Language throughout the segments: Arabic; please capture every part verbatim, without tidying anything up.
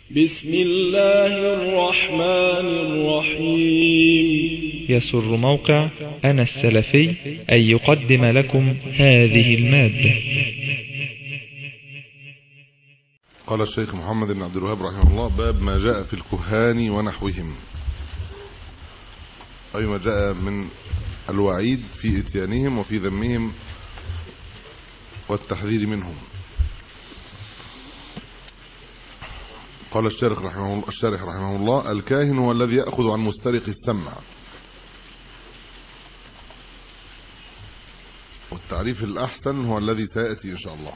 بسم الله الرحمن الرحيم. يسر موقع أنا السلفي أن يقدم لكم هذه المادة. قال الشيخ محمد بن عبد الوهاب رحمه الله: باب ما جاء في الكهان ونحوهم، أي ما جاء من الوعيد في اتيانهم وفي ذمهم والتحذير منهم. قال الشارح رحمه الله الشارح رحمه الله: الكاهن هو الذي يأخذ عن مسترق السمع. والتعريف الأحسن هو الذي سيأتي إن شاء الله،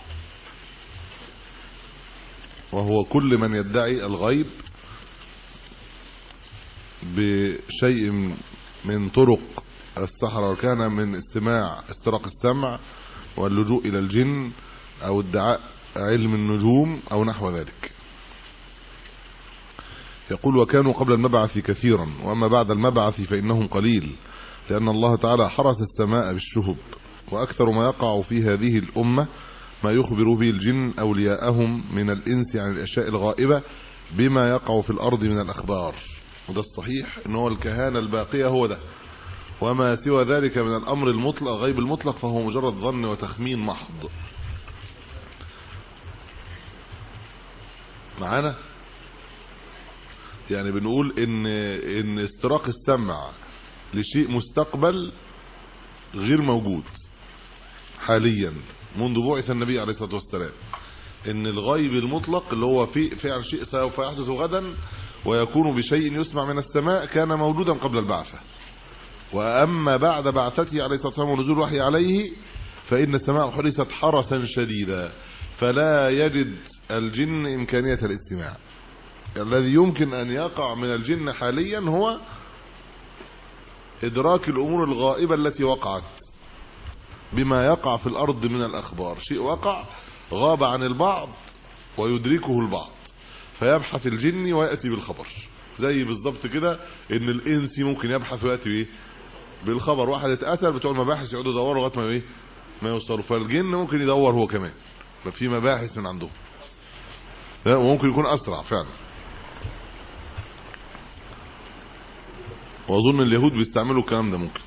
وهو كل من يدعي الغيب بشيء من طرق السحرة، وكان من استماع استراق السمع واللجوء إلى الجن أو ادعاء علم النجوم أو نحو ذلك. يقول: وكانوا قبل المبعث كثيرا، وأما بعد المبعث فإنهم قليل، لأن الله تعالى حرس السماء بالشهب، وأكثر ما يقع في هذه الأمة ما يخبر به الجن أولياءهم من الإنس عن الأشياء الغائبة بما يقع في الأرض من الأخبار. وده الصحيح إن هو الكهانة الباقية هو ده، وما سوى ذلك من الأمر المطلق غيب المطلق فهو مجرد ظن وتخمين محض. معانا؟ يعني بنقول ان ان استراق السمع لشيء مستقبل غير موجود حاليا منذ بعث النبي عليه الصلاه والسلام، ان الغيب المطلق اللي هو في فعل شيء سوف يحدث غدا ويكون بشيء يسمع من السماء كان موجودا قبل البعثه، واما بعد بعثته عليه الصلاه والسلام ونزول الوحي عليه فان السماء حرست حرسا شديدا، فلا يجد الجن امكانيه الاستماع. الذي يمكن ان يقع من الجن حاليا هو ادراك الامور الغائبة التي وقعت بما يقع في الارض من الاخبار. شيء وقع غاب عن البعض ويدركه البعض فيبحث الجن ويأتي بالخبر، زي بالضبط كده ان الانسي ممكن يبحث ويأتي بايه؟ بالخبر. واحد اتقتل بتوع المباحث يقعدوا يدوروا لغايه ما ايه؟ ما يوصلوا. فالجن ممكن يدور هو كمان، ففي مباحث من عندهم، وممكن يكون اسرع فعلا. واظن اليهود بيستعملوا الكلام ده ممكن.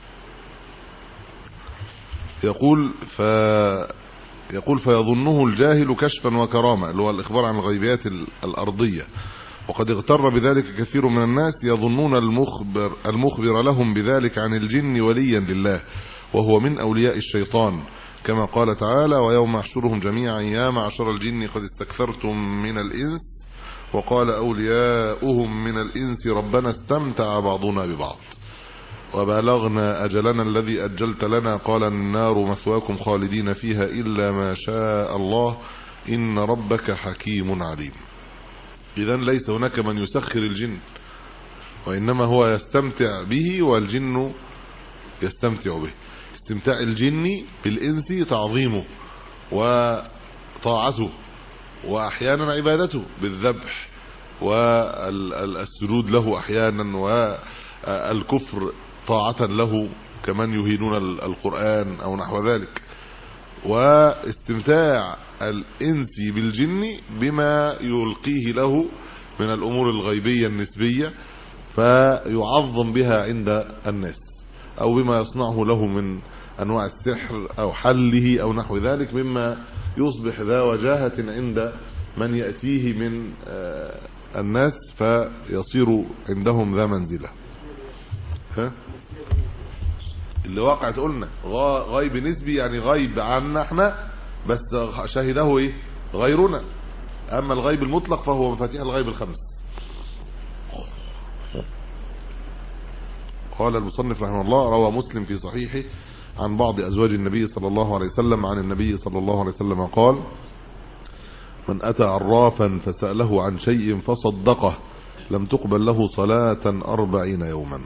يقول ف يقول فيظنه الجاهل كشفا وكرامه، اللي هو الاخبار عن الغيبيات الارضيه، وقد اغتر بذلك كثير من الناس يظنون المخبر المخبر لهم بذلك عن الجن وليا لله، وهو من اولياء الشيطان، كما قال تعالى: ويوم يحشرهم جميعا يا معشر الجن قد استكثرتم من الانس وقال أولياؤهم من الإنس ربنا استمتع بعضنا ببعض وبلغنا أجلنا الذي أجلت لنا قال النار مثواكم خالدين فيها إلا ما شاء الله إن ربك حكيم عليم. إذن ليس هناك من يسخر الجن، وإنما هو يستمتع به والجن يستمتع به. استمتاع الجن بالإنس تعظيمه وطاعته، واحيانا عبادته بالذبح والسجود له احيانا، والكفر طاعة له كمن يهينون القرآن او نحو ذلك. واستمتاع الانس بالجن بما يلقيه له من الامور الغيبية النسبية فيعظم بها عند الناس، او بما يصنعه له من انواع السحر او حله او نحو ذلك، مما يصبح ذا وجاهة عند من يأتيه من الناس فيصير عندهم ذا منزلة. ها اللي وقعت قلنا غيب نسبي، يعني غيب عنا احنا بس شهده ايه؟ غيرنا. اما الغيب المطلق فهو مفاتيح الغيب الخمس. قال المصنف رحمه الله: روى مسلم في صحيحه عن بعض أزواج النبي صلى الله عليه وسلم عن النبي صلى الله عليه وسلم قال: من أتى عرافا فسأله عن شيء فصدقه لم تقبل له صلاة أربعين يوما.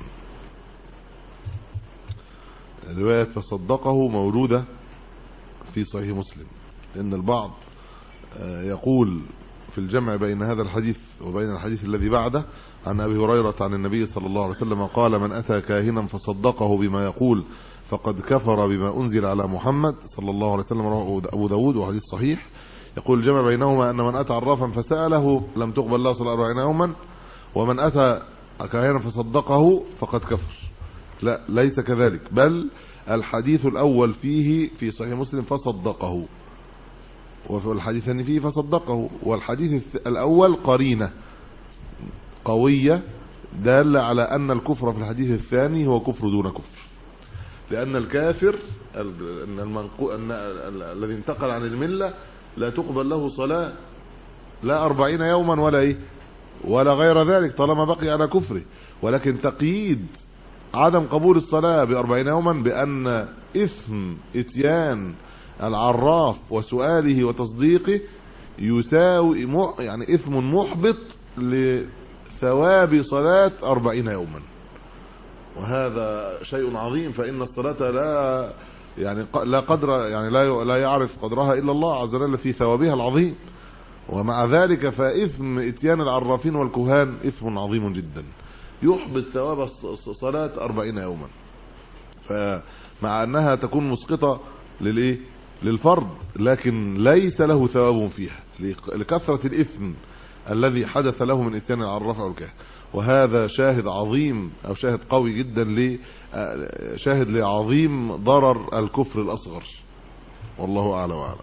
رواية فصدقه موجودة في صحيح مسلم، لأن البعض يقول في الجمع بين هذا الحديث وبين الحديث الذي بعده عن أبي هريرة عن النبي صلى الله عليه وسلم قال: من أتى كاهنا فصدقه بما يقول فقد كفر بما أنزل على محمد صلى الله عليه وسلم، رواه أبو داود وحديث صحيح. يقول الجمع بينهما أن من أتى عرافا فسأله لم تقبل له صلاة أربعين يوما، ومن أتى كاهنا فصدقه فقد كفر. لا، ليس كذلك، بل الحديث الأول فيه في صحيح مسلم فصدقه، وفي الحديث الثاني فيه فصدقه، والحديث الأول قرينة قوية دالة على أن الكفر في الحديث الثاني هو كفر دون كفر، لأن الكافر أن المنقو... أن الذي انتقل عن الملة لا تقبل له صلاة لا أربعين يوما ولا إيه ولا غير ذلك طالما بقي على كفره، ولكن تقييد عدم قبول الصلاة بأربعين يوما بأن إثم إتيان العراف وسؤاله وتصديقه يساوي مح... يعني إثم محبط لثواب صلاة أربعين يوما، وهذا شيء عظيم. فإن الصلاة لا يعني لا قدر يعني لا لا يعرف قدرها إلا الله عز وجل في ثوابها العظيم، ومع ذلك فإثم إتيان العرافين والكهان إثم عظيم جدا يحبط ثواب الصلاة أربعين يوما. فمع أنها تكون مسقطة للإيه للفرض، لكن ليس له ثواب فيها لكثرة الإثم الذي حدث له من إتيان العراف والكهان. وهذا شاهد عظيم أو شاهد قوي جدا ل شاهد لعظيم ضرر الكفر الأصغر، والله أعلى وأعلى.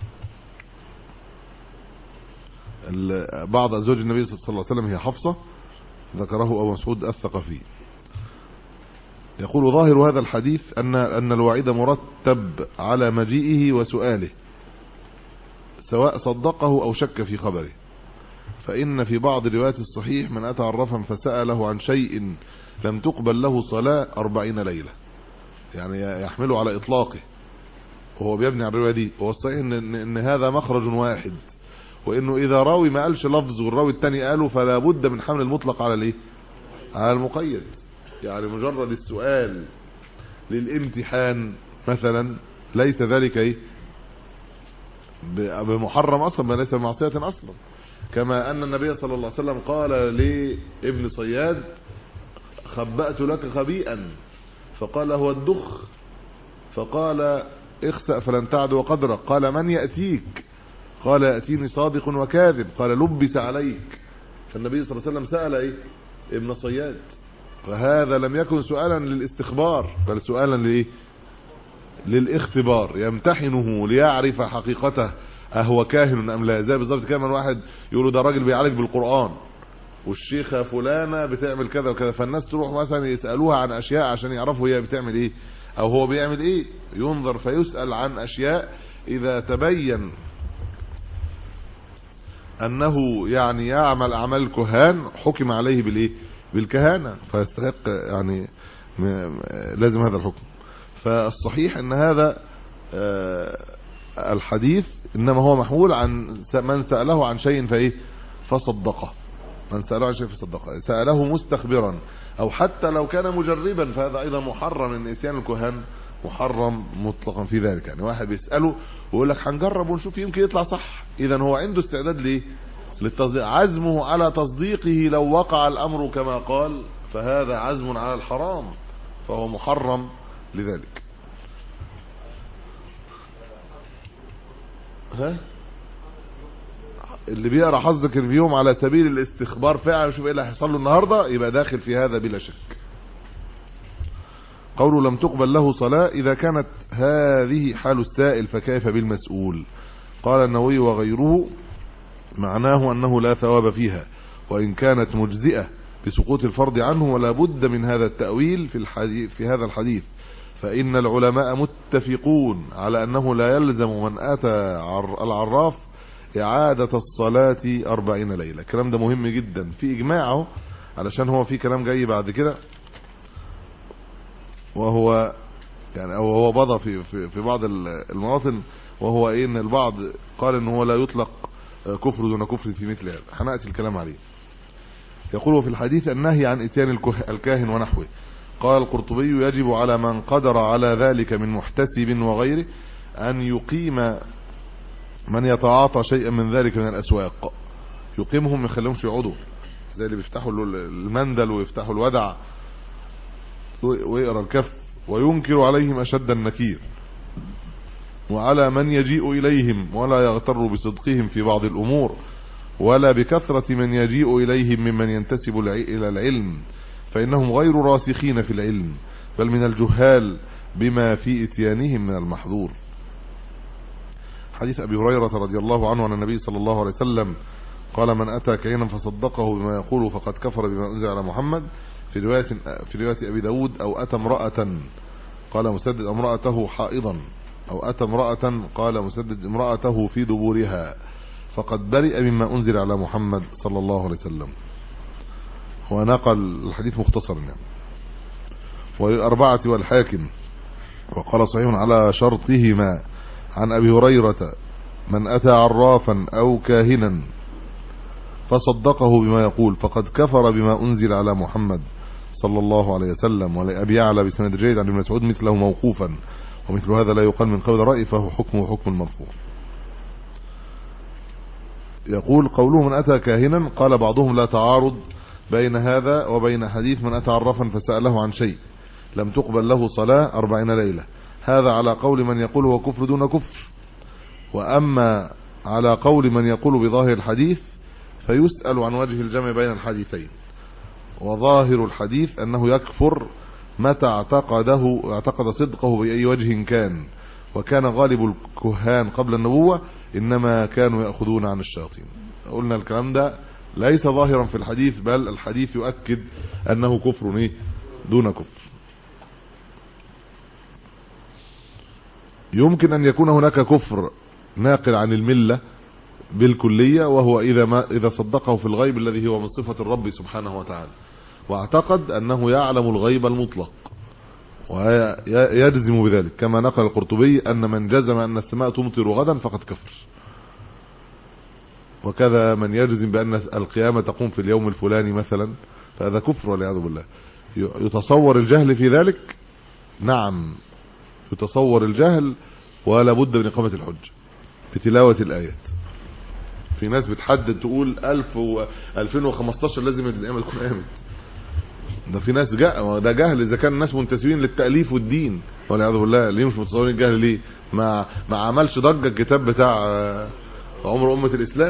بعض أزواج النبي صلى الله عليه وسلم هي حفصة، ذكره أبو مسعود الثقفي. يقول ظاهر هذا الحديث أن أن الوعيد مرتب على مجيئه وسؤاله سواء صدقه أو شك في خبره، فإن في بعض روايات الصحيح من أتى عرفا فسأله عن شيء لم تقبل له صلاة أربعين ليلة، يعني يحمله على إطلاقه وهو بيبني على الرواية دي. هو الصحيح إن, إن هذا مخرج واحد، وإنه إذا راوي ما قالش لفظ والراوي التاني قاله فلا بد من حمل المطلق على الإيه على المقيد. يعني مجرد السؤال للامتحان مثلا ليس ذلك إيه بمحرم أصلا، ما ليس بمعصية أصلا، كما أن النبي صلى الله عليه وسلم قال لابن صياد خبأت لك خبيئا فقال هو الدخ، فقال اخسأ فلن تعدو قدرك، قال من يأتيك؟ قال يأتيني صادق وكاذب، قال لبس عليك. فالنبي صلى الله عليه وسلم سأل ايه ابن صياد، فهذا لم يكن سؤالا للاستخبار بل سؤالا لإيه للاختبار، يمتحنه ليعرف حقيقته اهو كاهن ام لا. زي بالظبط كده من واحد يقولوا ده راجل بيعالج بالقرآن والشيخة فلانة بتعمل كذا وكذا، فالناس تروح مثلا يسألوها عن اشياء عشان يعرفوا هي بتعمل ايه او هو بيعمل ايه، ينظر فيسأل عن اشياء اذا تبين انه يعني يعمل اعمال الكهان حكم عليه بالايه بالكهانة فيستحق يعني لازم هذا الحكم. فالصحيح ان هذا الحديث انما هو محمول عن من سأله عن شيء فايه فصدقه، من سأله عن شيء فصدقه، سأله مستخبرا او حتى لو كان مجربا فهذا ايضا محرم، ان اتيان الكهان محرم مطلقا في ذلك. يعني واحد بيسأله ويقول لك هنجرب ونشوف يمكن يطلع صح، اذا هو عنده استعداد ليه للتصديق، عزمه على تصديقه لو وقع الامر كما قال فهذا عزم على الحرام فهو محرم لذلك. ها اللي بيقرا حظك اليوم على سبيل الاستخبار فعلا شوف ايه اللي هيحصل له النهارده يبقى داخل في هذا بلا شك. قوله لم تقبل له صلاة، إذا كانت هذه حال السائل فكيف بالمسؤول؟ قال النووي وغيره معناه أنه لا ثواب فيها وإن كانت مجزئة بسقوط الفرض عنه، ولا بد من هذا التأويل في الحديث في هذا الحديث، فإن العلماء متفقون على أنه لا يلزم من أتى العراف إعادة الصلاة أربعين ليلة. الكلام ده مهم جدا في إجماعه، علشان هو في كلام جاي بعد كده وهو يعني او هو بضى في في, في بعض المواطن، وهو ايه ان البعض قال ان هو لا يطلق كفر دون كفر في مثل هذا، هنأتي الكلام عليه. يقول في الحديث النهي عن اتيان الكاهن ونحوه. قال القرطبي يجب على من قدر على ذلك من محتسب وغيره ان يقيم من يتعاطى شيئا من ذلك من الاسواق، يقيمهم ما يخليهمش يقعدوا زي اللي بيفتحوا المندل ويفتحوا الودع ويقرا الكف، وينكر عليهم اشد النكير وعلى من يجيء إليهم، ولا يغتر بصدقهم في بعض الأمور، ولا بكثرة من يجيء إليهم ممن ينتسب إلى العلم، فإنهم غير راسخين في العلم، بل من الجهال بما في إتيانهم من المحظور. حديث أبي هريرة رضي الله عنه عن النبي صلى الله عليه وسلم قال: من أتى كهنا فصدقه بما يقول فقد كفر بما أنزل على محمد. في رواية في رواية أبي داود: أو أتى امرأة قال مسدد امرأته حائضا، أو أتى امرأة قال مسدد امرأته في دبورها، فقد برئ مما أنزل على محمد صلى الله عليه وسلم. هو نقل الحديث مختصرا يعني. وللأربعة والحاكم وقال صحيح على شرطهما عن أبي هريرة: من أتى عرافا أو كاهنا فصدقه بما يقول فقد كفر بما أنزل على محمد صلى الله عليه وسلم. ولأبي يعلى بسند جيد عن ابن مسعود مثله موقوفا، ومثل هذا لا يقال من قول رأي، فهو حكمه حكم المرفوع. يقول: قوله من أتى كاهنا، قال بعضهم لا تعارض بين هذا وبين حديث من أتى عرافا فسأله عن شيء لم تقبل له صلاة أربعين ليلة، هذا على قول من يقول هو كفر دون كفر. وأما على قول من يقول بظاهر الحديث فيسأل عن وجه الجمع بين الحديثين. وظاهر الحديث أنه يكفر متى اعتقده اعتقد صدقه بأي وجه كان، وكان غالب الكهان قبل النبوة إنما كانوا يأخذون عن الشياطين. قلنا الكلام ده ليس ظاهرا في الحديث، بل الحديث يؤكد أنه كفر إيه؟ دون كفر. يمكن أن يكون هناك كفر ناقل عن الملة بالكلية، وهو إذا ما إذا صدقه في الغيب الذي هو من صفة الرب سبحانه وتعالى، واعتقد أنه يعلم الغيب المطلق ويجزم بذلك، كما نقل القرطبي أن من جزم أن السماء تمطر غدا فقد كفر. وكذا من يجزم بأن القيامة تقوم في اليوم الفلاني مثلا، فهذا كفر والعياذ بالله. يتصور الجهل في ذلك؟ نعم يتصور الجهل، ولا بد من إقامة الحج بتلاوة الآيات. في ناس بتحدد تقول ألف و ألفين وخمستاشر لازم القيامة تكون قامت. ده في ناس جاء ده جهل. إذا كان الناس منتسبين للتأليف والدين والعياذ بالله، ليه مش متصورين الجهل؟ ليه ما ما عملش ضجة الكتاب بتاع عمر أمة الإسلام؟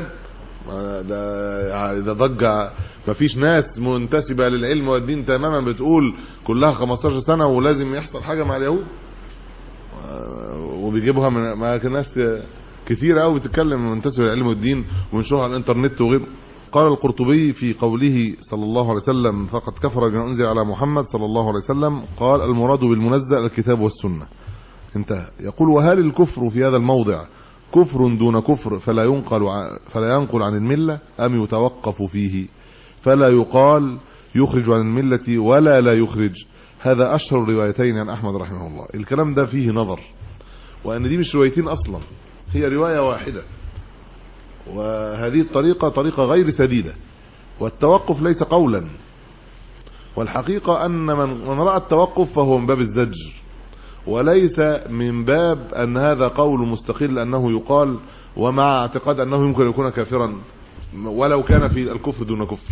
ده ده ضجة. ما فيش ناس منتسبة للعلم والدين تماما بتقول كلها خمستاشر سنة ولازم يحصل حاجة مع اليهود، وبيجيبوها من ما ناس كثير قوي بتتكلم منتسبة للعلم والدين وينشرها على الانترنت وغيره. قال القرطبي في قوله صلى الله عليه وسلم فقد كفر بما أنزل على محمد صلى الله عليه وسلم، قال: المراد بالمنزل الكتاب والسنة. انتهى. يقول: وهل الكفر في هذا الموضع كفر دون كفر فلا ينقل فلا ينقل عن الملة، أم يتوقف فيه فلا يقال يخرج عن الملة ولا لا يخرج؟ هذا أشهر الروايتين عن أحمد رحمه الله. الكلام ده فيه نظر، وأن دي مش روايتين أصلا، هي رواية واحدة، وهذه الطريقة طريقة غير سديدة، والتوقف ليس قولا. والحقيقة أن من رأى التوقف فهو من باب الزجر، وليس من باب أن هذا قول مستقل أنه يقال، ومع اعتقاد أنه يمكن أن يكون كافرا ولو كان في الكفر دون كفر.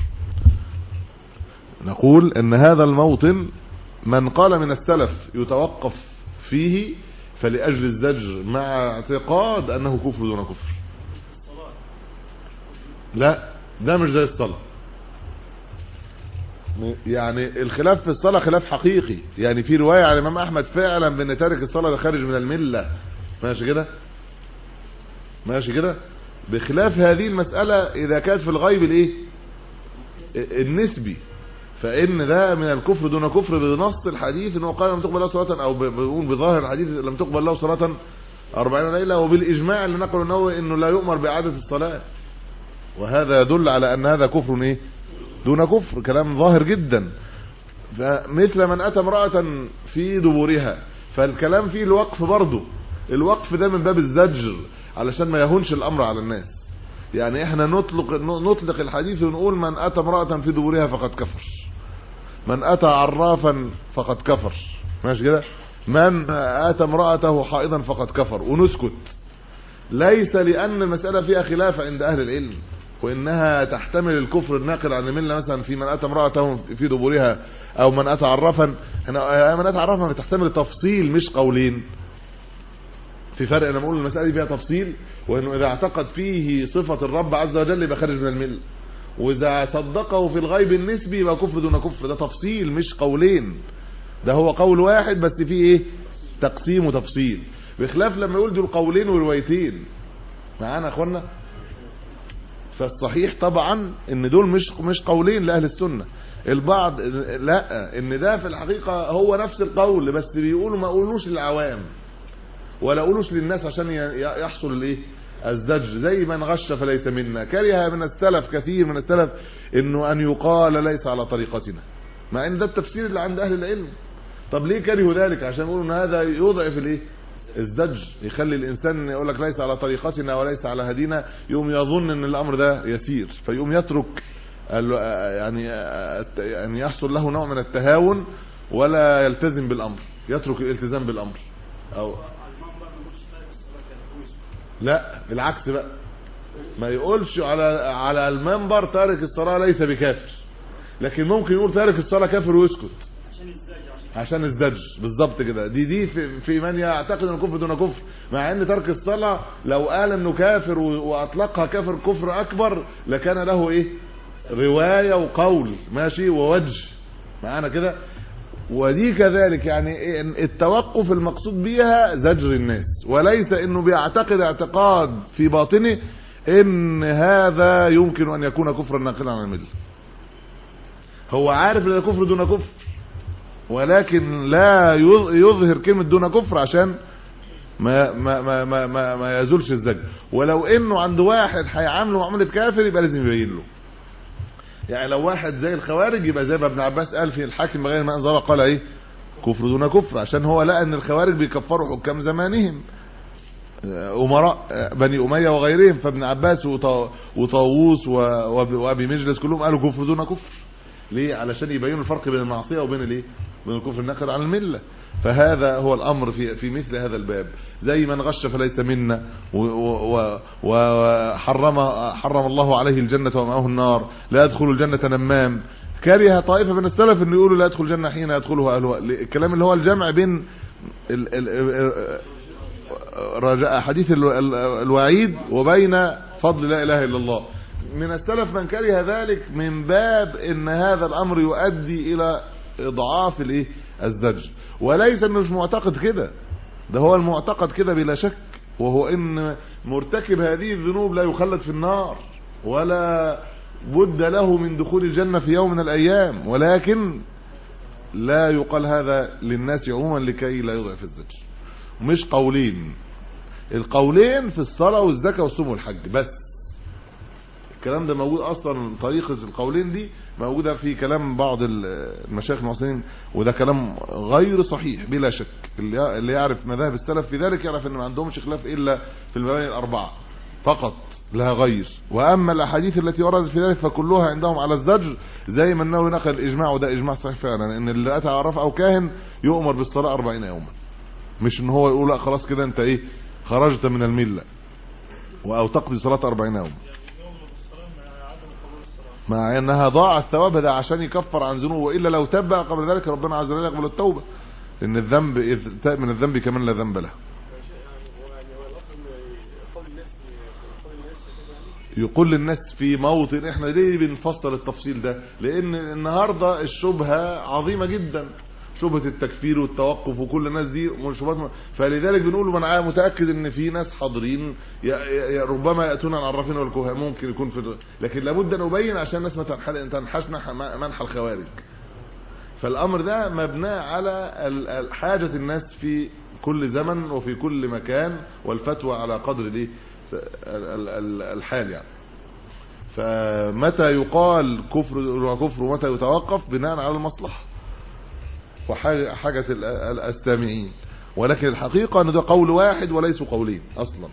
نقول أن هذا الموطن من قال من السلف يتوقف فيه فلأجل الزجر، مع اعتقاد أنه كفر دون كفر. لا، ده مش زي الصلاة. يعني الخلاف في الصلاة خلاف حقيقي، يعني في رواية على الإمام أحمد فعلا بأن تارك الصلاة ده خارج من الملة، ماشي كده ماشي كده بخلاف هذه المسألة إذا كانت في الغيب الإيه النسبي، فإن ده من الكفر دون كفر بنص الحديث إنه قال لم تقبل له صلاة، أو بيقول بظاهر الحديث لم تقبل له صلاة أربعين ليلة، وبالإجماع اللي نقل النووي إنه لا يؤمر بإعادة الصلاة. وهذا يدل على أن هذا كفر إيه دون كفر، كلام ظاهر جدا. فمثل من أتى امرأة في دبورها، فالكلام فيه الوقف برضه. الوقف ده من باب الزجر علشان ما يهونش الأمر على الناس. يعني احنا نطلق نطلق الحديث ونقول من أتى امرأة في دبورها فقد كفر، من أتى عرافا فقد كفر، ماشي كده، من أتى امرأته حائضا فقد كفر، ونسكت. ليس لأن المسألة فيها خلاف عند أهل العلم، وإنها تحتمل الكفر الناقل عن الملة، مثلا في من أتى امرأته في دبورها، أو من أتى عرافا. من أتى عرافا تحتمل تفصيل مش قولين. في فرق انا بقول المساله دي فيها تفصيل، وانه اذا اعتقد فيه صفه الرب عز وجل يبقى خارج من المله، واذا صدقه في الغيب النسبي يبقى كفر دون كفر. ده تفصيل مش قولين، ده هو قول واحد بس فيه ايه تقسيم وتفصيل، بخلاف لما يقول دول قولين وروايتين. معانا يا اخوانا؟ فالصحيح طبعا ان دول مش مش قولين لاهل السنه. البعض لا، ان ده في الحقيقه هو نفس القول بس بيقولوا ما قولوش للعوام ولا قولوش للناس عشان يحصل الايه الزج. زي من غش فليس منا، كره من السلف كثير من السلف انه ان يقال ليس على طريقتنا، مع ان ده التفسير اللي عند اهل العلم. طب ليه كرهوا ذلك؟ عشان يقولوا ان هذا يضعف الايه الزج، يخلي الانسان يقول لك ليس على طريقتنا وليس على هدينا، يقوم يظن ان الامر ده يسير فيقوم يترك يعني يعني يحصل له نوع من التهاون ولا يلتزم بالامر، يترك الالتزام بالامر. او لا بالعكس بقى، ما يقولش على على المنبر تارك الصلاه ليس بكافر، لكن ممكن يقول تارك الصلاه كافر ويسكت عشان الزج. بالظبط كده. دي دي في, في من يعتقد ان الكفر دون كفر، مع ان ترك الصلاه لو قال انه كافر واطلقها كافر كفر اكبر لكان له ايه روايه وقول ماشي ووجه. معانا كده؟ ودي كذلك يعني التوقف المقصود بيها زجر الناس، وليس انه بيعتقد اعتقاد في باطنه ان هذا يمكن ان يكون كفرا ناقلا عن المله. هو عارف ان كفر دون كفر، ولكن لا يظهر كلمه دون كفر عشان ما ما ما ما, ما, ما يزولش الزجر. ولو انه عند واحد هيعامله معامله كافر يبقى لازم يبين له. يعني لو واحد زي الخوارج يبقى زي ما ابن عباس قال في الحاكم بغير ما انزل قال ايه كفر دون كفر، عشان هو لقى ان الخوارج بيكفروا حكام زمانهم امراء بني اميه وغيرهم، فابن عباس وطاووس وابي مجلس كلهم قالوا كفر دون كفر. ليه؟ علشان يبينوا الفرق بين المعصيه وبين الايه بين الكفر الناقل عن المله. فهذا هو الامر في في مثل هذا الباب. زي من غش فليس منا، وحرم حرم الله عليه الجنه ومأواه النار، لا يدخل الجنه نمام. كره طائفه من السلف انه يقولوا لا يدخل الجنه حين يدخلها اهلها. الكلام اللي هو الجمع بين رجاء حديث الوعيد وبين فضل لا اله الا الله. من السلف من كره ذلك من باب ان هذا الامر يؤدي الى اضعاف الايه الزجر، وليس انه مش معتقد كده، ده هو المعتقد كده بلا شك، وهو ان مرتكب هذه الذنوب لا يخلد في النار ولا بد له من دخول الجنة في يوم من الايام، ولكن لا يقال هذا للناس عموما لكي لا يضعف الزجر. مش قولين، القولين في الصلاة والزكاة والصوم والحج بس. الكلام ده موجود اصلا، طريقة القولين دي موجودة في كلام بعض المشايخ المعاصرين، وده كلام غير صحيح بلا شك. اللي يعرف مذاهب السلف في ذلك يعرف ان ما عندهمش خلاف الا في المباني الاربعة فقط لها غير. واما الاحاديث التي وردت في ذلك فكلها عندهم على الزجر، زي ما النووي نقل الاجماع، وده اجماع صحيح فعلا، ان اللي اتى عرف او كاهن يؤمر بالصلاة أربعين يوما. مش ان هو يقول لا خلاص كده انت ايه خرجت من الملة او تقضي صلاة أربعين يوما، مع انها ضاع الثواب ده عشان يكفر عن ذنوبه، والا لو تاب قبل ذلك ربنا عز وجل يقبل التوبه، لان الذنب اذ تاب من الذنب كمان لا ذنب له. يقول للناس في موطن، احنا ليه بنفصل التفصيل ده؟ لان النهارده الشبهه عظيمه جدا، شبهه التكفير والتوقف وكل الناس دي شبهات، فلذلك بنقول من انا متاكد ان في ناس حاضرين ربما ياتون العرافين والكهان، ممكن يكون في، لكن لابد ان نبين عشان الناس ما تنحش منح الخوارج. فالامر ده مبني على حاجه الناس في كل زمن وفي كل مكان، والفتوى على قدر دي الحال يعني. فمتى يقال كفر وكفر ومتى يتوقف بناء على المصلحه وحاجة السامعين، ولكن الحقيقة ان ده قول واحد وليس قولين اصلا.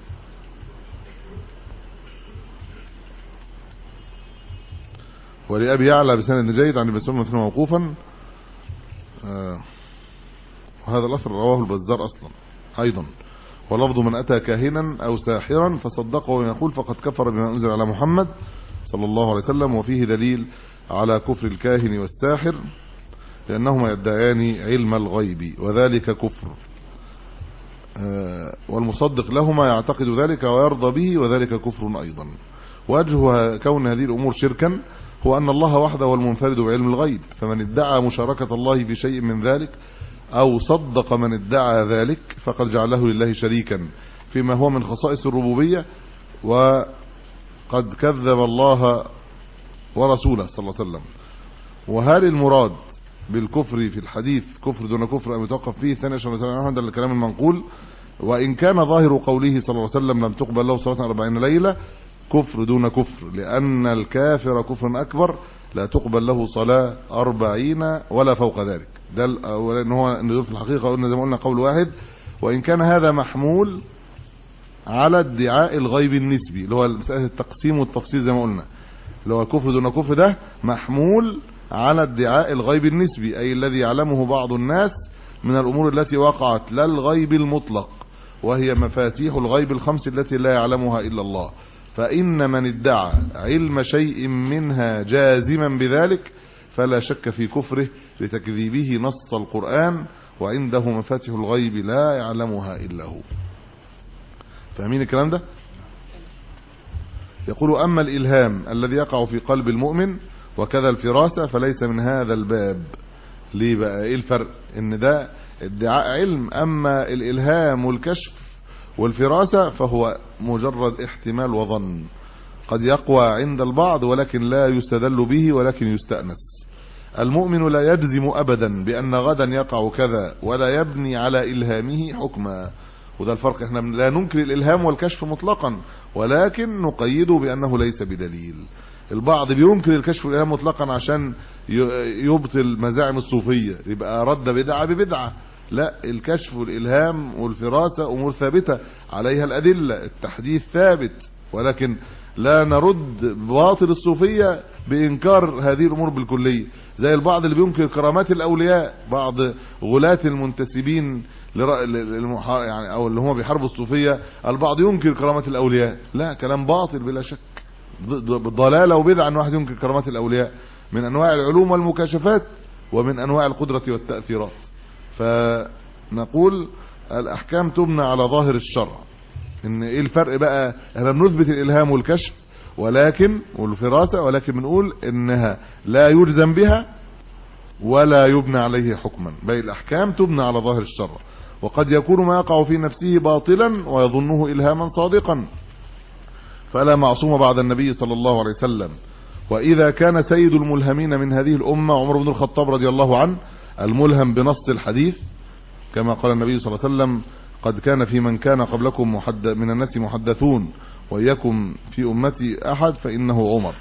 ولأبي يعلى بسند جيد عن ابن مسعود موقوفا، آه وهذا الاثر رواه البزار اصلا ايضا، ولفظ من اتى كاهنا او ساحرا فصدقه ويقول فقد كفر بما انزل على محمد صلى الله عليه وسلم. وفيه دليل على كفر الكاهن والساحر لأنهما يدعيان علم الغيب وذلك كفر. والمصدق لهما يعتقد ذلك ويرضى به، وذلك كفر أيضا. وجه كون هذه الأمور شركا هو أن الله وحده هو المنفرد بعلم الغيب، فمن ادعى مشاركة الله في شيء من ذلك أو صدق من ادعى ذلك فقد جعله لله شريكا فيما هو من خصائص الربوبية، وقد كذب الله ورسوله صلى الله عليه وسلم. وهل المراد بالكفر في الحديث كفر دون كفر أم يتوقف فيه؟ ثاني عشر هذا الكلام المنقول. وإن كان ظاهر قوله صلى الله عليه وسلم لم تقبل له صلاة أربعين ليلة كفر دون كفر، لأن الكافر كفر أكبر لا تقبل له صلاة أربعين ولا فوق ذلك. ده لأن هو إن في الحقيقة قلنا زي ما قلنا قول واحد. وإن كان هذا محمول على ادعاء الغيب النسبي اللي هو مسألة التقسيم والتفصيل زي ما قلنا، اللي هو كفر دون كفر ده محمول على ادعاء الغيب النسبي، أي الذي يعلمه بعض الناس من الأمور التي وقعت لا الغيب المطلق، وهي مفاتيح الغيب الخمس التي لا يعلمها إلا الله. فإن من ادعى علم شيء منها جازما بذلك فلا شك في كفره لتكذيبه نص القرآن، وعنده مفاتيح الغيب لا يعلمها إلا هو. فاهمين الكلام ده؟ يقول أما الإلهام الذي يقع في قلب المؤمن وكذا الفراسة فليس من هذا الباب. ليه بقى؟ ايه الفرق؟ ان ده ادعاء علم، اما الالهام والكشف والفراسة فهو مجرد احتمال وظن قد يقوى عند البعض ولكن لا يستدل به ولكن يستأنس. المؤمن لا يجزم ابدا بان غدا يقع كذا ولا يبني على الهامه حكما، وده الفرق. احنا لا ننكر الالهام والكشف مطلقا ولكن نقيده بانه ليس بدليل. البعض بينكر الكشف والالهام مطلقا عشان يبطل مزاعم الصوفيه، يبقى رد بدعه ببدعه. لا، الكشف والالهام والفراسه امور ثابته عليها الادله، التحديث ثابت، ولكن لا نرد باطل الصوفيه بانكار هذه الامور بالكليه. زي البعض اللي بينكر كرامات الاولياء، بعض غلاة المنتسبين للمحار يعني او اللي هم بيحاربوا الصوفيه، البعض ينكر كرامات الاولياء. لا، كلام باطل بلا شك، بالضلاله وبدعه ان واحد ينكر كرامات الاولياء، من انواع العلوم والمكاشفات ومن انواع القدره والتاثيرات. فنقول الاحكام تبنى على ظاهر الشرع. ان ايه الفرق بقى؟ احنا بنثبت الالهام والكشف ولكن والفراسه، ولكن بنقول انها لا يلزم بها ولا يبنى عليه حكما، بل الاحكام تبنى على ظاهر الشرع. وقد يكون ما يقع في نفسه باطلا ويظنه الهاما صادقا، فلا معصوم بعد النبي صلى الله عليه وسلم. واذا كان سيد الملهمين من هذه الامه عمر بن الخطاب رضي الله عنه الملهم بنص الحديث، كما قال النبي صلى الله عليه وسلم: قد كان في من كان قبلكم محد من الناس محدثون وإياكم في أمتي أحد فإنه عمر.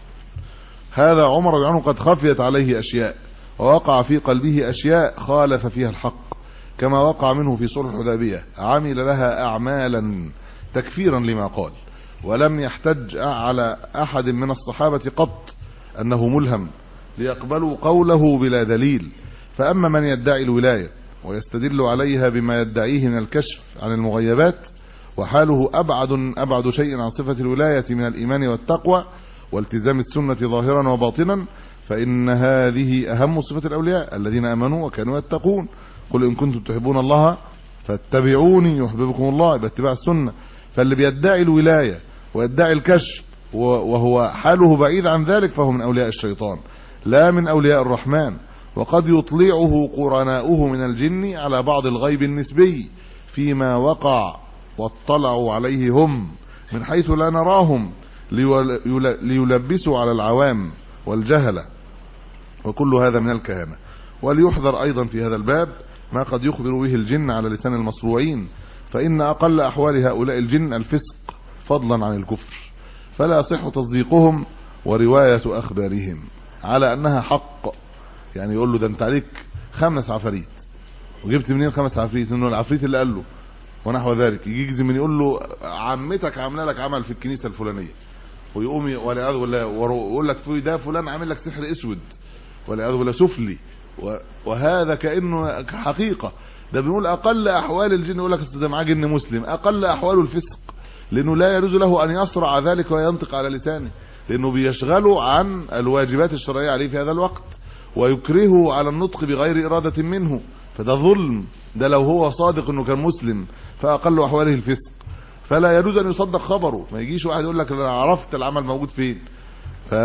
هذا عمر رضي الله عنه قد خفيت عليه أشياء ووقع في قلبه أشياء خالف فيها الحق، كما وقع منه في صلح الحديبية، عمل لها أعمالا تكفيرا لما قال، ولم يحتج على أحد من الصحابة قط أنه ملهم ليقبلوا قوله بلا دليل. فأما من يدعي الولاية ويستدل عليها بما يدعيه من الكشف عن المغيبات، وحاله أبعد أبعد شيء عن صفة الولاية من الإيمان والتقوى والتزام السنة ظاهرا وباطنا، فإن هذه أهم صفة الأولياء الذين آمنوا وكانوا يتقون. قل إن كنتم تحبون الله فاتبعوني يحببكم الله، باتباع السنة. فاللي بيدعي الولاية ويدعي الكشف وهو حاله بعيد عن ذلك فهو من أولياء الشيطان لا من أولياء الرحمن. وقد يطلعه قرناؤه من الجن على بعض الغيب النسبي فيما وقع واطلعوا عليه هم من حيث لا نراهم ليلبسوا على العوام والجهلة، وكل هذا من الكهنة. وليحذر أيضا في هذا الباب ما قد يخبر به الجن على لسان المصروعين، فإن أقل أحوال هؤلاء الجن الفسق فضلا عن الكفر، فلا يصح تصديقهم ورواية أخبارهم على أنها حق. يعني يقول له ده انت عليك خمس عفاريت، وجبت منين خمس عفاريت؟ انه العفريت اللي قال له ونحو ذلك. يجي يجزم من يقول له عمتك عامله لك عمل في الكنيسه الفلانيه، ويقوم والعياذ بالله ويقول لك في ده فلان عامل لك سحر اسود والعياذ بالله سفلي، وهذا كانه حقيقه. ده بنقول اقل احوال الجن، يقول لك ده معاه جن مسلم، اقل احواله الفسق، لانه لا يجوز له ان يصرع ذلك وينطق على لسانه، لانه بيشغله عن الواجبات الشرعيه عليه في هذا الوقت، ويكرهه على النطق بغير إرادة منه، فده ظلم. ده لو هو صادق انه كان مسلم فاقل احواله الفسق، فلا يجوز ان يصدق خبره. ما يجيش واحد يقول لك انا عرفت العمل موجود فين. ف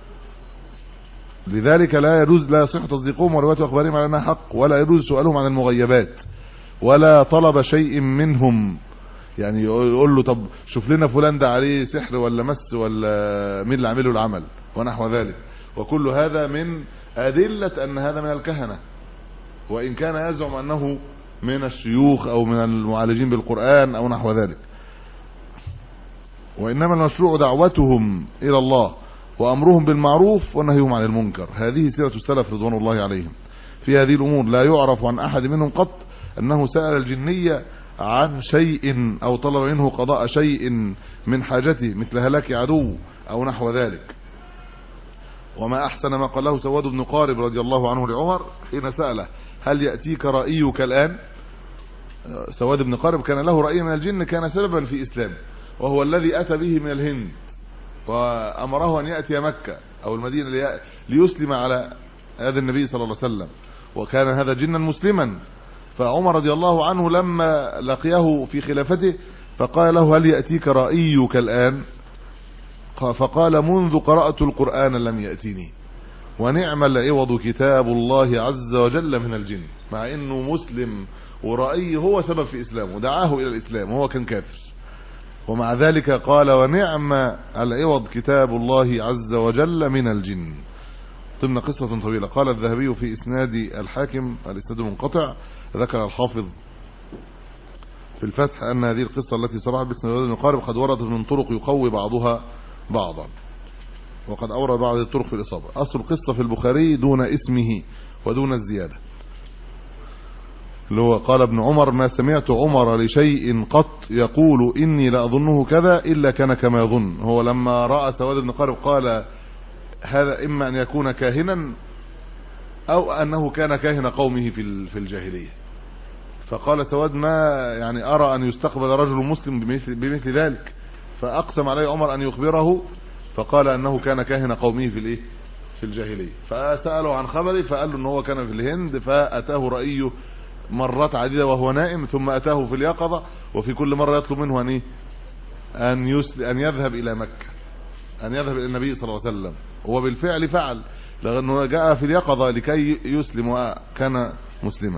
لذلك لا يجوز، لا يصح تصديقهم وروايه اخبارهم على انها حق، ولا يجوز سؤالهم عن المغيبات، ولا طلب شيء منهم. يعني يقول له طب شوف لنا فلان ده عليه سحر ولا مس ولا مين اللي عمله العمل ونحو ذلك. وكل هذا من أدلة أن هذا من الكهنة، وإن كان يزعم أنه من الشيوخ أو من المعالجين بالقرآن أو نحو ذلك. وإنما المشروع دعوتهم إلى الله وأمرهم بالمعروف ونهيهم عن المنكر. هذه سيرة السلف رضوان الله عليهم في هذه الأمور. لا يعرف عن أحد منهم قط أنه سأل الجنية عن شيء أو طلب منه قضاء شيء من حاجته مثل هلاك عدو أو نحو ذلك. وما أحسن ما قاله سواد بن قارب رضي الله عنه لعمر حين سأله هل يأتيك رأيك الآن؟ سواد بن قارب كان له رأي من الجن كان سببا في إسلام، وهو الذي أتى به من الهند وأمره أن يأتي مكة أو المدينة ليسلم على هذا النبي صلى الله عليه وسلم، وكان هذا جنا مسلما. فعمر رضي الله عنه لما لقيه في خلافته فقال له هل يأتيك رأيك الآن؟ فقال منذ قرأت القرآن لم يأتيني، ونعم العوض كتاب الله عز وجل من الجن. مع انه مسلم ورأيه هو سبب في اسلامه ودعاه الى الاسلام وهو كان كافر، ومع ذلك قال ونعم العوض كتاب الله عز وجل من الجن. ضمن قصة طويلة. قال الذهبي في اسناد الحاكم الاسناد منقطع، ذكر الحافظ في الفتح ان هذه القصة التي صرحت باسناد ابن قارب قد وردت من طرق يقوي بعضها بعضا، وقد أورد بعض الطرق في الإصابة. أصل القصة في البخاري دون اسمه ودون الزيادة، اللي هو قال ابن عمر ما سمعت عمر لشيء قط يقول إني لأظنه كذا إلا كان كما يظن. هو لما رأى سواد بن قارب قال هذا إما أن يكون كاهنا أو أنه كان كاهن قومه في في الجاهلية. فقال سواد ما يعني أرى أن يستقبل رجل مسلم بمثل, بمثل ذلك، فأقسم عليه عمر أن يخبره، فقال أنه كان كاهن قومه في الايه في الجاهلية. فسأله عن خبره فقال له أنه هو كان في الهند، فأتاه رأيه مرات عديدة وهو نائم، ثم أتاه في اليقظة، وفي كل مرة يطلب منه أن, أن, يسل أن يذهب إلى مكة، أن يذهب إلى النبي صلى الله عليه وسلم. هو بالفعل فعل، لأنه جاء في اليقظة لكي يسلم وكان مسلما.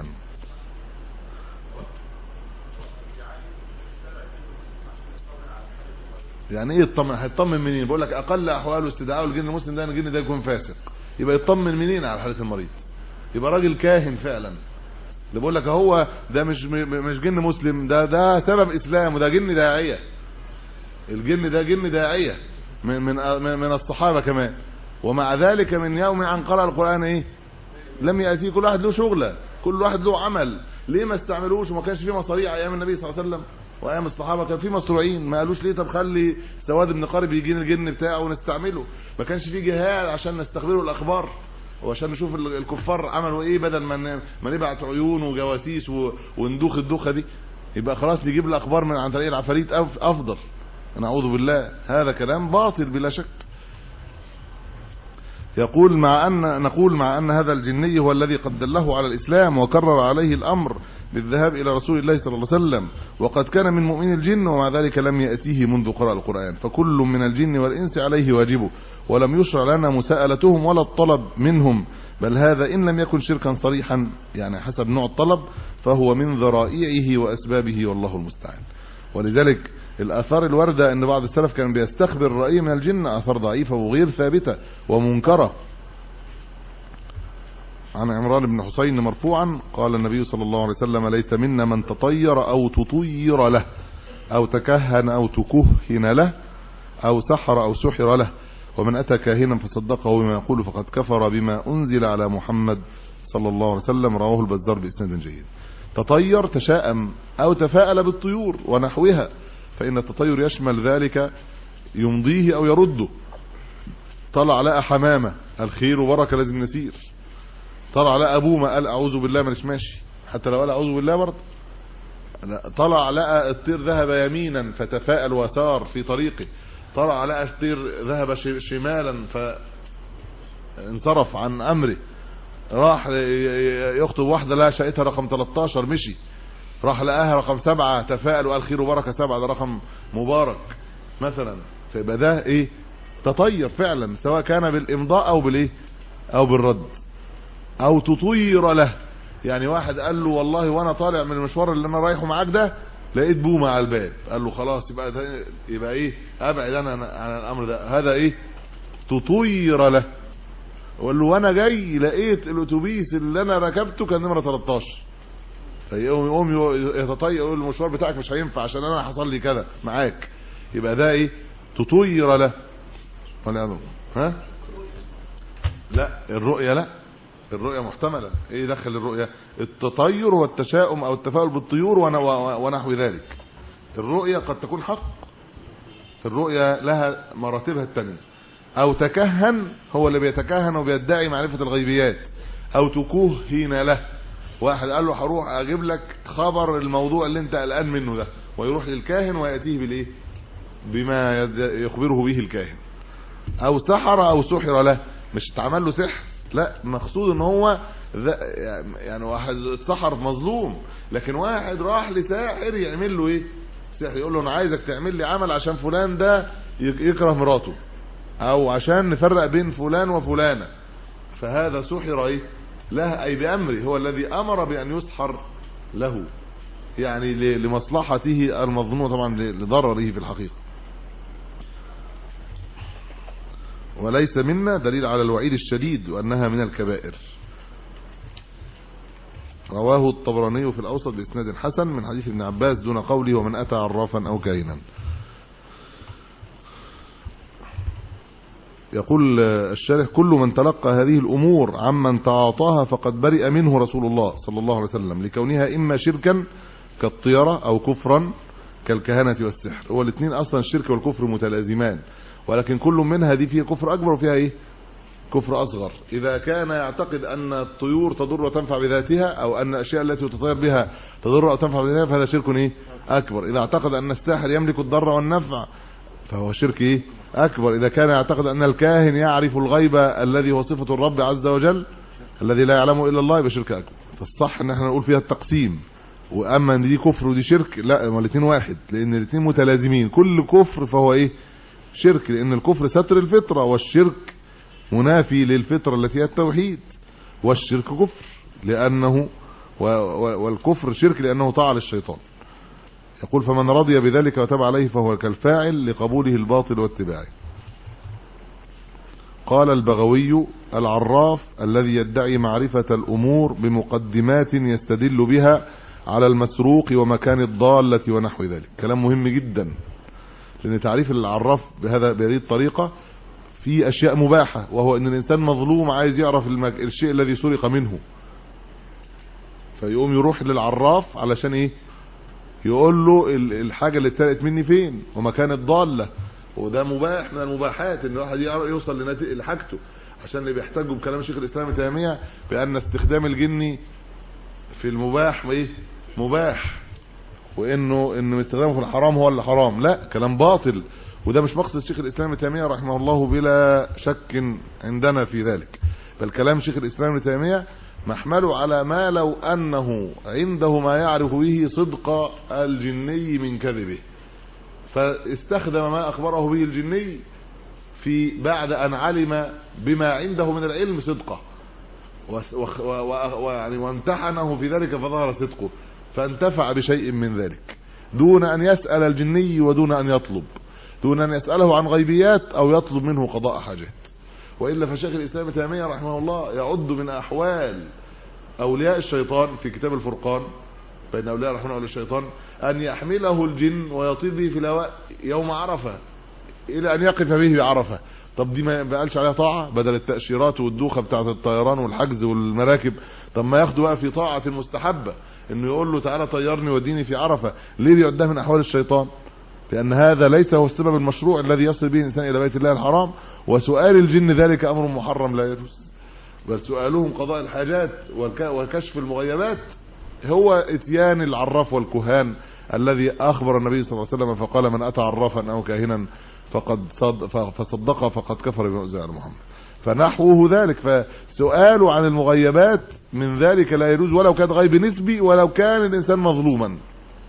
يعني ايه يطمن؟ هيطمن منين؟ بقول لك اقل احواله استدعاء الجن المسلم ده ان الجن ده يكون فاسق، يبقى يطمن منين على حاله المريض؟ يبقى راجل كاهن فعلا. اللي بقول لك هو ده مش مش جن مسلم، ده ده سبب اسلام، وده جن داعيه. الجن ده جن داعيه من من من الصحابه كمان، ومع ذلك من يوم ان قرأ القرآن ايه لم يأتي. كل واحد له شغله، كل واحد له عمل. ليه ما استعملوش؟ وما كانش فيه مصاريع ايام النبي صلى الله عليه وسلم وايام الصحابه، كان في مصروعين. ما قالوش ليه طب خلي سواد بن قارب يجينا الجن بتاعه ونستعمله؟ ما كانش في جهاد عشان نستخبره الاخبار وعشان نشوف الكفار عملوا ايه، بدل ما ما نبعت عيون وجواسيس وندوخ الدوخه دي. يبقى خلاص نجيب الاخبار من عن طريق العفاريت افضل. نعوذ بالله، هذا كلام باطل بلا شك. يقول مع ان نقول مع ان هذا الجني هو الذي قد دله على الاسلام وكرر عليه الامر بالذهاب الى رسول الله صلى الله عليه وسلم، وقد كان من مؤمن الجن، ومع ذلك لم يأتيه منذ قرأ القرآن. فكل من الجن والانس عليه واجبه، ولم يشرع لنا مساءلتهم ولا الطلب منهم، بل هذا ان لم يكن شركا صريحا يعني حسب نوع الطلب فهو من ذرائعه واسبابه، والله المستعان. ولذلك الاثار الوارده ان بعض السلف كان بيستخبر رأي من الجن اثار ضعيفه وغير ثابته ومنكره. عن عمران بن حسين مرفوعا قال النبي صلى الله عليه وسلم ليس منا من تطير او تطير له او تكهن او تكهن له او سحر او سحر له، ومن اتى كاهنا فصدقه بما يقول فقد كفر بما انزل على محمد صلى الله عليه وسلم. رواه البزار باسناد جيد. تطير تشاءم او تفاءل بالطيور ونحوها، فان التطير يشمل ذلك يمضيه او يرده. طلع لقى حمامه الخير وبركه لازم نسير. طلع لقى ابوه ما قال اعوذ بالله مش ماشي، حتى لو قال اعوذ بالله برضه. طلع لقى الطير ذهب يمينا فتفاءل وسار في طريقه. طلع لقى الطير ذهب شمالا فانصرف عن امره. راح يخطب واحده لها شقتها رقم تلتاشر، مشي راح لقاها رقم سبعة، تفائل وقال خير وبركه، سبعة ده رقم مبارك مثلا. فيبقى ده ايه؟ تطير فعلا، سواء كان بالامضاء او بالايه او بالرد او تطير له. يعني واحد قال له والله وانا طالع من المشوار اللي انا رايحه معاك ده لقيت بومه على الباب، قال له خلاص يبقى ده يبقى ايه؟ ابعد انا عن الامر ده. هذا ايه؟ تطير له. وقال له وانا جاي لقيت الاتوبيس اللي انا ركبته كان نمره تلتاشر، فيقوم يقوم يتطير يقول المشوار بتاعك مش هينفع عشان انا حصل لي كذا معاك. يبقى ده ايه؟ تطير له. ولا ها؟ لا الرؤيا لا، الرؤيا محتمله. ايه دخل الرؤيا؟ التطير والتشاؤم او التفاؤل بالطيور ونحو ذلك. الرؤيا قد تكون حق، الرؤيا لها مراتبها الثانيه. او تكهن، هو اللي بيتكهن وبيدعي معرفه الغيبيات. او تكهن له، واحد قال له هروح اجيب لك خبر الموضوع اللي انت قلقان منه ده، ويروح للكاهن وياتيه بالايه؟ بما يخبره به الكاهن. او سحر او سحر له، مش اتعمل له سحر، لا مقصود ان هو يعني واحد اتسحر مظلوم، لكن واحد راح لساحر يعمل له ايه؟ سحر، يقول له انا عايزك تعمل لي عمل عشان فلان ده يكره مراته، او عشان نفرق بين فلان وفلانه. فهذا سحر ايه له، اي بامره، هو الذي امر بان يسحر له، يعني لمصلحته المظنونه طبعا، لضرره في الحقيقه. وليس منا دليل على الوعيد الشديد وانها من الكبائر. رواه الطبراني في الاوسط باسناد حسن من حديث ابن عباس دون قوله ومن اتى عرافا او كاهنا. يقول الشارح كل من تلقى هذه الامور عمن تعاطاها فقد برئ منه رسول الله صلى الله عليه وسلم، لكونها اما شركا كالطيرة او كفرا كالكهنة والسحر. هو الاثنين اصلا الشرك والكفر متلازمان، ولكن كل منها دي فيها كفر اكبر وفيها ايه؟ كفر اصغر. اذا كان يعتقد ان الطيور تضر وتنفع بذاتها، او ان الاشياء التي تطير بها تضر او تنفع بذاتها، فهذا شرك ايه؟ اكبر. اذا اعتقد ان الساحر يملك الضر والنفع فهو شرك ايه؟ اكبر. اذا كان يعتقد ان الكاهن يعرف الغيب الذي هو صفة الرب عز وجل الذي لا يعلمه الا الله، يبقى شرك اكبر. فالصح ان احنا نقول فيها التقسيم. واما ان دي كفر ودي شرك، لا، هما الاثنين واحد، لان الاثنين متلازمين. كل كفر فهو ايه؟ شرك، لان الكفر ستر الفطرة، والشرك منافي للفطرة التي هي التوحيد. والشرك كفر لانه والكفر شرك لانه طاعة للشيطان. يقول فمن رضي بذلك وتبع عليه فهو كالفاعل لقبوله الباطل واتباعه. قال البغوي العراف الذي يدعي معرفة الامور بمقدمات يستدل بها على المسروق ومكان الضالة ونحو ذلك. كلام مهم جدا، لان تعريف العراف بهذا بهذه الطريقة في اشياء مباحة، وهو ان الانسان مظلوم عايز يعرف الشيء الذي سرق منه، فيقوم يروح للعراف علشان ايه؟ يقول له الحاجة اللي اتسرقت مني فين ومكان الضالة. وده مباح من المباحات ان الواحد يوصل لحاجته، عشان اللي بيحتاجوا بكلام شيخ الاسلام ابن تيمية بان استخدام الجن في المباح ايه؟ مباح، وانه انه استخدامه في الحرام هو اللي حرام. لا، كلام باطل، وده مش مقصد شيخ الاسلام ابن تيمية رحمه الله بلا شك عندنا في ذلك. بل كلام شيخ الاسلام ابن تيمية محمله على ما لو انه عنده ما يعرف به صدق الجني من كذبه، فاستخدم ما اخبره به الجني في بعد ان علم بما عنده من العلم صدقه، ويعني وامتحنه في ذلك فظهر صدقه، فانتفع بشيء من ذلك دون ان يسأل الجني ودون ان يطلب، دون ان يسأله عن غيبيات او يطلب منه قضاء حاجات. وإلا فشيخ الإسلام ابن تيمية رحمه الله يعد من أحوال أولياء الشيطان في كتاب الفرقان بين أولياء الرحمن وأولياء الشيطان أن يحمله الجن ويطير به في الهواء يوم عرفة إلى أن يقف به بعرفة. طب دي ما بقالش عليها طاعة؟ بدل التأشيرات والدوخة بتاعة الطيران والحجز والمراكب، طب ما ياخده بقى في طاعة المستحبة، إنه يقول له تعالى طيرني وديني في عرفة. ليه بيعدها من أحوال الشيطان؟ لأن هذا ليس هو السبب المشروع الذي يصل به الإنسان إلى بيت الله الحرام، وسؤال الجن ذلك أمر محرم لا يجوز، بل سؤالهم قضاء الحاجات وكشف المغيبات هو اتيان العراف والكهان الذي أخبر النبي صلى الله عليه وسلم فقال من أتى عرافا أو كاهنا فقد صد فصدق فقد كفر بما أنزل على محمد. فنحوه ذلك. فسؤاله عن المغيبات من ذلك لا يجوز ولو كان غيب نسبي ولو كان الإنسان مظلوما.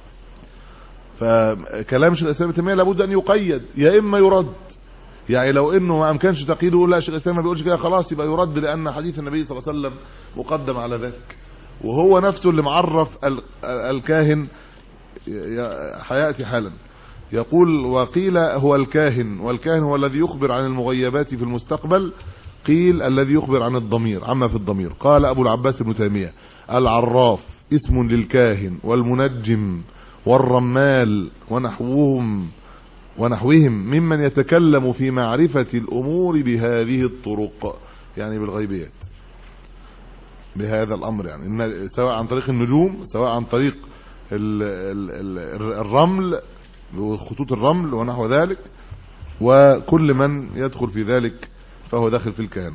فكلام شيخ الإسلام ابن تيمية لابد أن يقيد، يا إما يرد. يعني لو انه ما امكنش تقييده يقول لا شيخ الاسلام ما بيقولش كده خلاص يبقى يرد، لان حديث النبي صلى الله عليه وسلم مقدم على ذلك. وهو نفسه اللي معرف الكاهن حياتي حالا، يقول وقيل هو الكاهن، والكاهن هو الذي يخبر عن المغيبات في المستقبل، قيل الذي يخبر عن الضمير عما في الضمير. قال ابو العباس ابن تيمية العراف اسم للكاهن والمنجم والرمال ونحوهم ونحوهم ممن يتكلم في معرفة الأمور بهذه الطرق، يعني بالغيبيات بهذا الأمر، يعني سواء عن طريق النجوم سواء عن طريق ال ال ال الرمل وخطوط الرمل ونحو ذلك، وكل من يدخل في ذلك فهو داخل في الكهنة.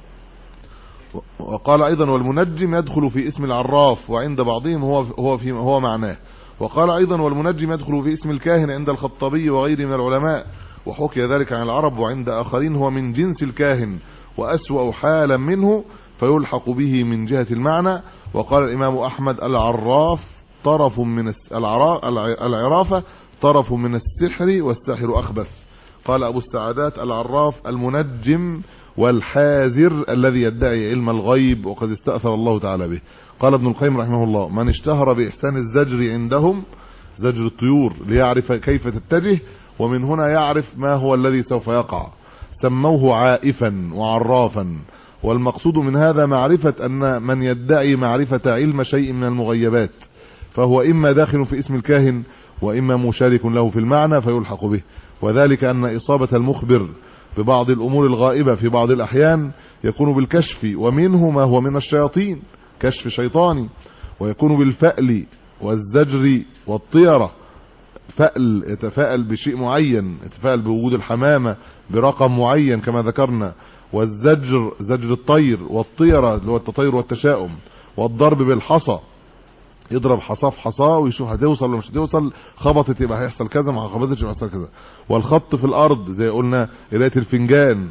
وقال أيضا والمنجم يدخل في اسم العراف، وعند بعضهم هو هو في هو معناه. وقال ايضا والمنجم يدخل في اسم الكاهن عند الخطابي وغيره من العلماء، وحكي ذلك عن العرب، وعند اخرين هو من جنس الكاهن واسوأ حالا منه فيلحق به من جهة المعنى. وقال الامام احمد العراف طرف من العرافة طرف من السحر والساحر اخبث. قال ابو السعادات العراف المنجم والحاذر الذي يدعي علم الغيب وقد استأثر الله تعالى به. قال ابن القيم رحمه الله من اشتهر بإحسان الزجر عندهم، زجر الطيور، ليعرف كيف تتجه ومن هنا يعرف ما هو الذي سوف يقع، سموه عائفا وعرافا. والمقصود من هذا معرفة أن من يدعي معرفة علم شيء من المغيبات فهو إما داخل في اسم الكاهن وإما مشارك له في المعنى فيلحق به. وذلك أن إصابة المخبر ببعض الأمور الغائبة في بعض الأحيان يكون بالكشف، ومنه ما هو من الشياطين كشف شيطاني، ويكون بالفأل والزجر والطيرة. فأل يتفاءل بشيء معين، يتفاءل بوجود الحمامة برقم معين كما ذكرنا، والزجر زجر الطير، والطيرة اللي هو التطير والتشاؤم، والضرب بالحصى يضرب حصاه في حصاه ويشوف هتوصل ولا مش هتوصل، خبطت يبقى هيحصل كذا، ما خبطتش يبقى هيحصل كذا. والخط في الارض زي قلنا قرايه الفنجان،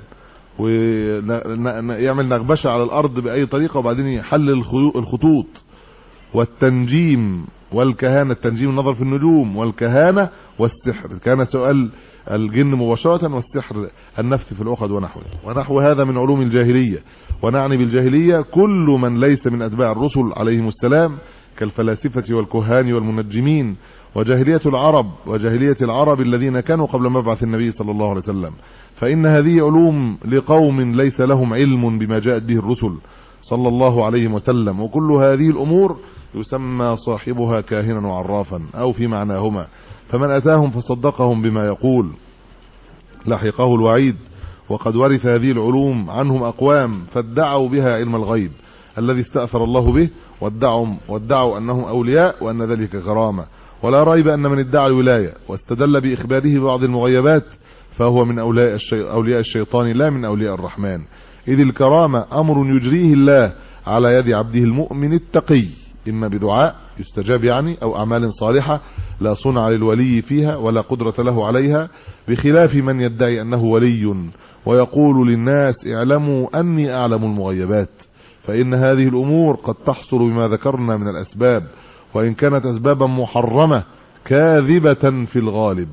ويعمل نغبشه على الارض باي طريقه وبعدين يحلل الخطوط. والتنجيم والكهانه، التنجيم النظر في النجوم، والكهانه والسحر كان سؤال الجن مباشره، والسحر النفث في العقد ونحوه. ونحو هذا من علوم الجاهليه، ونعني بالجاهليه كل من ليس من اتباع الرسل عليهم السلام كالفلاسفة والكهان والمنجمين، وجاهلية العرب وجاهلية العرب الذين كانوا قبل مبعث النبي صلى الله عليه وسلم. فإن هذه علوم لقوم ليس لهم علم بما جاءت به الرسل صلى الله عليه وسلم، وكل هذه الأمور يسمى صاحبها كاهنا وعرافا أو في معناهما. فمن أتاهم فصدقهم بما يقول لحقه الوعيد. وقد ورث هذه العلوم عنهم أقوام فادعوا بها علم الغيب الذي استأثر الله به، وادعوا, وادعوا أنهم أولياء وأن ذلك كرامة. ولا ريب أن من ادعى الولاية واستدل بإخباره ببعض المغيبات فهو من أولياء, الشي... أولياء الشيطان لا من أولياء الرحمن، إذ الكرامة أمر يجريه الله على يد عبده المؤمن التقي، إما بدعاء يستجاب يعني أو أعمال صالحة لا صنع للولي فيها ولا قدرة له عليها، بخلاف من يدعي أنه ولي ويقول للناس اعلموا أني أعلم المغيبات. فإن هذه الأمور قد تحصل بما ذكرنا من الأسباب، وإن كانت أسبابا محرمة كاذبة في الغالب.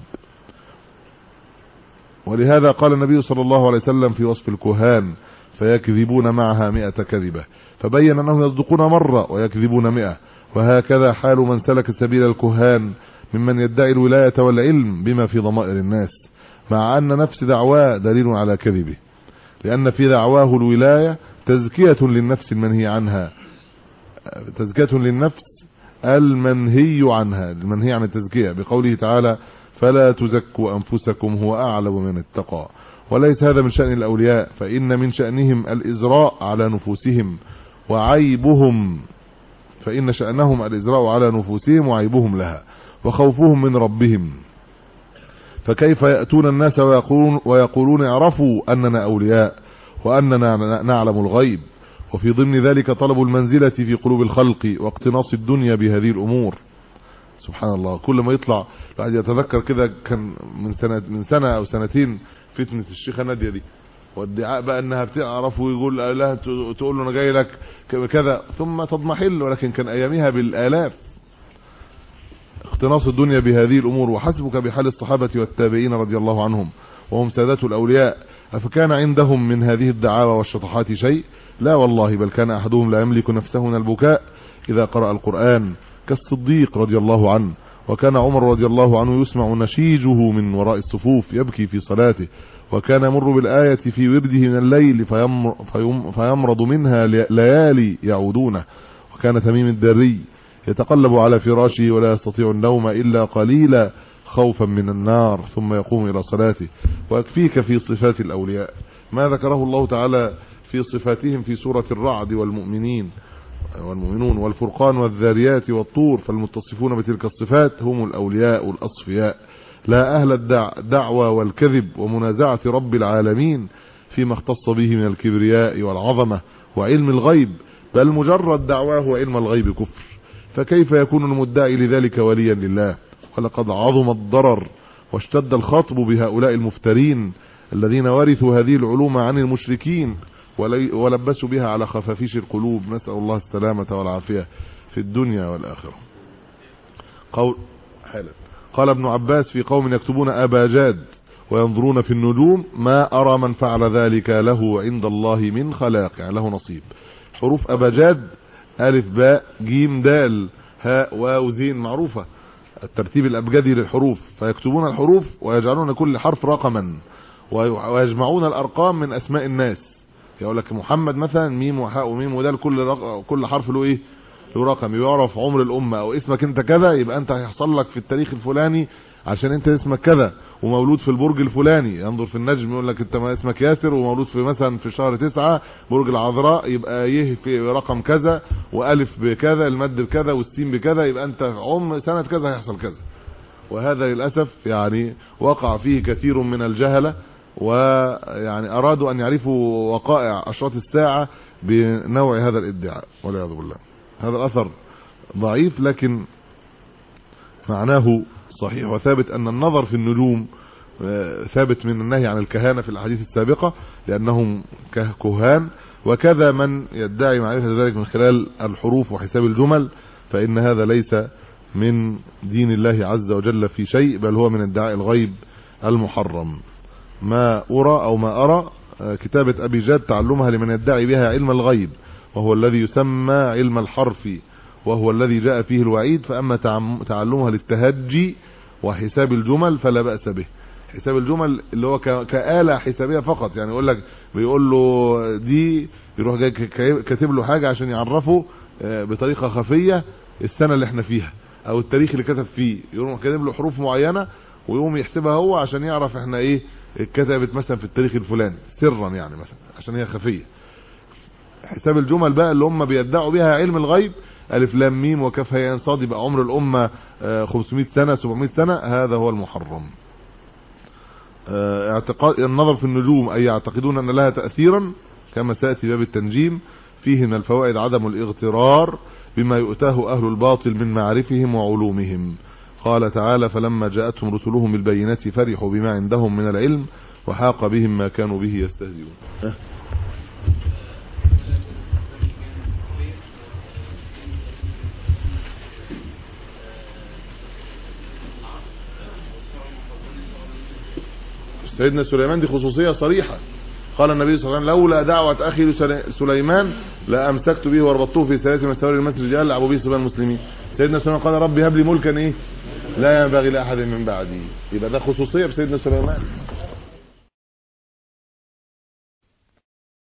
ولهذا قال النبي صلى الله عليه وسلم في وصف الكهان فيكذبون معها مئة كذبة، فبين أنهم يصدقون مرة ويكذبون مئة. وهكذا حال من سلك سبيل الكهان ممن يدعي الولاية والعلم بما في ضمائر الناس، مع أن نفس دعواه دليل على كذبه، لأن في دعواه الولاية تزكية للنفس المنهي عنها، تزكية للنفس المنهي عنها، المنهي عن التزكية، بقوله تعالى فلا تزكوا أنفسكم هو أعلم من اتقى. وليس هذا من شأن الأولياء، فإن من شأنهم الإزراء على نفوسهم وعيبهم، فإن شأنهم الإزراء على نفوسهم وعيبهم لها وخوفهم من ربهم. فكيف يأتون الناس ويقولون, ويقولون اعرفوا أننا أولياء وأننا نعلم الغيب، وفي ضمن ذلك طلب المنزلة في قلوب الخلق واقتناص الدنيا بهذه الأمور. سبحان الله، كل ما يطلع الواحد يتذكر كده، كان من سنة من سنة أو سنتين فتنة الشيخة نادية دي، وادعاء بقى انها بتعرف ويقول لها تقول له انا جاي لك كذا ثم تضمحل، ولكن كان ايامها بالالاف. اقتناص الدنيا بهذه الامور. وحسبك بحال الصحابة والتابعين رضي الله عنهم وهم سادات الاولياء، افكان عندهم من هذه الدعاوى والشطحات شيء؟ لا والله، بل كان احدهم لا يملك نفسه من البكاء اذا قرأ القرآن كالصديق رضي الله عنه، وكان عمر رضي الله عنه يسمع نشيجه من وراء الصفوف يبكي في صلاته، وكان يمر بالآية في ورده من الليل فيمر فيمرض منها ليالي يعودونه. وكان تميم الداري يتقلب على فراشه ولا يستطيع النوم إلا قليلا خوفا من النار، ثم يقوم إلى صلاته. ويكفيك في صفات الأولياء ما ذكره الله تعالى في صفاتهم في سورة الرعد والمؤمنين والمؤمنون والفرقان والذاريات والطور، فالمتصفون بتلك الصفات هم الأولياء الأصفياء، لا أهل الدعوة والكذب ومنازعة رب العالمين فيما اختص به من الكبرياء والعظمة وعلم الغيب، بل مجرد دعواه وعلم الغيب كفر، فكيف يكون المدعي لذلك وليا لله؟ ولقد عظم الضرر واشتد الخطب بهؤلاء المفترين الذين ورثوا هذه العلوم عن المشركين ولبسوا بها على خفافيش القلوب، نسأل الله السلامة والعافية في الدنيا والآخرة. قول حالا قال ابن عباس في قوم يكتبون أبا جاد وينظرون في النجوم ما أرى من فعل ذلك له عند الله من خلاق، يعني له نصيب. حروف أبا جاد ألف باء جيم دال هاء واو زين، معروفة الترتيب الأبجدي للحروف، فيكتبون الحروف ويجعلون كل حرف رقما ويجمعون الأرقام من أسماء الناس. يقول لك محمد مثلا ميم وحاء وميم ودال، كل كل حرف له ايه؟ له رقم يعرف عمر الأمة. أو اسمك انت كذا يبقى انت هيحصل لك في التاريخ الفلاني عشان انت اسمك كذا ومولود في البرج الفلاني. ينظر في النجم يقول لك انت ما اسمك ياسر ومولود في مثلا في شهر تسعة برج العذراء، يبقى يه في رقم كذا والف بكذا المد بكذا والسين بكذا، يبقى انت عم سنة كذا هيحصل كذا. وهذا للأسف يعني وقع فيه كثير من الجهلة، ويعني أرادوا أن يعرفوا وقائع أشراط الساعة بنوع هذا الادعاء والعياذ بالله. هذا الأثر ضعيف لكن معناه صحيح وثابت، أن النظر في النجوم ثابت من النهي عن الكهانة في الأحاديث السابقة لأنهم كهان، وكذا من يدعي معرفة ذلك من خلال الحروف وحساب الجمل، فإن هذا ليس من دين الله عز وجل في شيء، بل هو من ادعاء الغيب المحرم. ما أرى أو ما أرى كتابة أبي جاد تعلمها لمن يدعي بها علم الغيب، وهو الذي يسمى علم الحرف، وهو الذي جاء فيه الوعيد. فأما تعلمها للتهجي وحساب الجمل فلا بأس به. حساب الجمل اللي هو كآلة حسابية فقط، يعني يقول لك بيقول له دي، يروح جاي كاتب له حاجة عشان يعرفه بطريقة خفية السنة اللي احنا فيها او التاريخ اللي كتب فيه، يروح كاتب له حروف معينة ويقوم يحسبها هو عشان يعرف احنا ايه اتكتبت مثلا في التاريخ الفلاني سرا، يعني مثلا عشان هي خفية. حساب الجمل بقى اللي هم بيدعوا بها علم الغيب، الف لام ميم وكاف هاء صاد، يبقى عمر الامة خمسمائة سنة سبعمائة سنة، هذا هو المحرم. اعتقاد النظر في النجوم اي يعتقدون ان لها تأثيرا كما سيأتي باب التنجيم. فيه من الفوائد عدم الاغترار بما يؤتاه اهل الباطل من معارفهم وعلومهم. قال تعالى فلما جاءتهم رسلهم بالبينات فرحوا بما عندهم من العلم وحاق بهم ما كانوا به يستهزئون. سيدنا سليمان دي خصوصية صريحة، قال النبي صلى الله عليه وسلم لولا دعوة أخي سليمان لأمسكت به وربطته في ثلاث مساوير المسجد يلعب به صبيان المسلمين. سيدنا سليمان قال ربي هب لي ملكا ايه لا ينبغي لأحد من بعدي، يبقى ده خصوصية بسيدنا سليمان.